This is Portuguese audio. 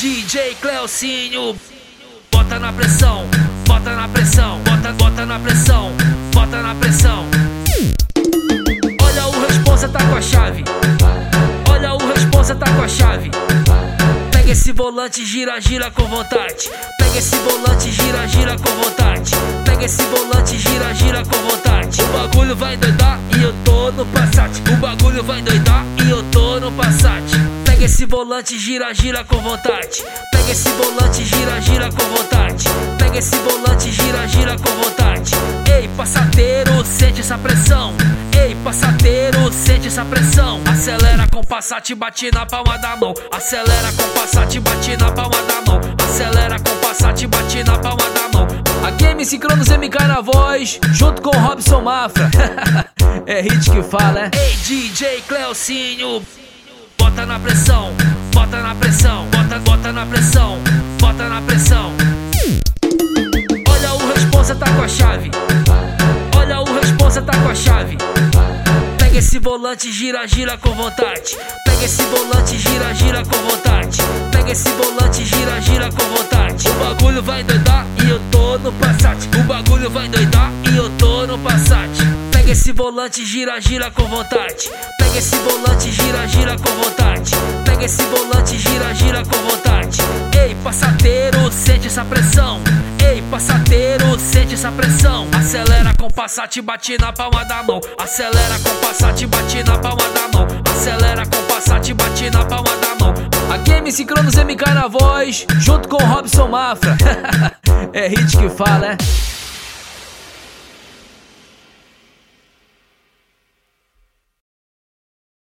DJ Cleocinho, bota na pressão, bota na pressão, bota na pressão, bota na pressão. Olha o responsa tá com a chave, olha o responsa tá com a chave. Pega esse volante, gira, gira com vontade. Pega esse volante, gira, gira com vontade. Pega esse volante, gira, gira com vontade. O bagulho vai doidar e eu tô no Passat. O bagulho vai doidar e eu tô no Passat. Pega esse volante, gira, gira com vontade. Pega esse volante, gira, gira com vontade. Pega esse volante, gira, gira com vontade. Ei, passateiro, sente essa pressão. Ei, passateiro, sente essa pressão. Acelera com Passat, bate na palma da mão. Acelera com Passat, bate na palma da mão. Acelera com Passat, bate na palma da mão. Aqui é MC Cronos MK na voz, junto com o Robson Mafra. É hit que fala, é? Ei, DJ Cleocinho, bota na pressão, bota na pressão, bota na pressão, bota na pressão. Olha o responsa tá com a chave, olha o responsa tá com a chave. Pega esse volante, gira, gira com vontade. Pega esse volante, gira, gira com vontade. Pega esse volante, gira, gira com vontade. O bagulho vai doidar e eu tô no Passat. O bagulho vai doidar e eu tô no Passat. Pega esse volante, gira, gira com vontade. Pega esse volante, gira, gira com vontade. Pega esse volante, gira, gira com vontade. Ei, passateiro, sente essa pressão. Ei, passateiro, sente essa pressão. Acelera com Passat, bate na palma da mão. Acelera com Passat, bate na palma da mão. Acelera com Passat, bate na palma da mão. Aqui é MC Cronos MK na voz, junto com o Robson Mafra. É hit que fala, é?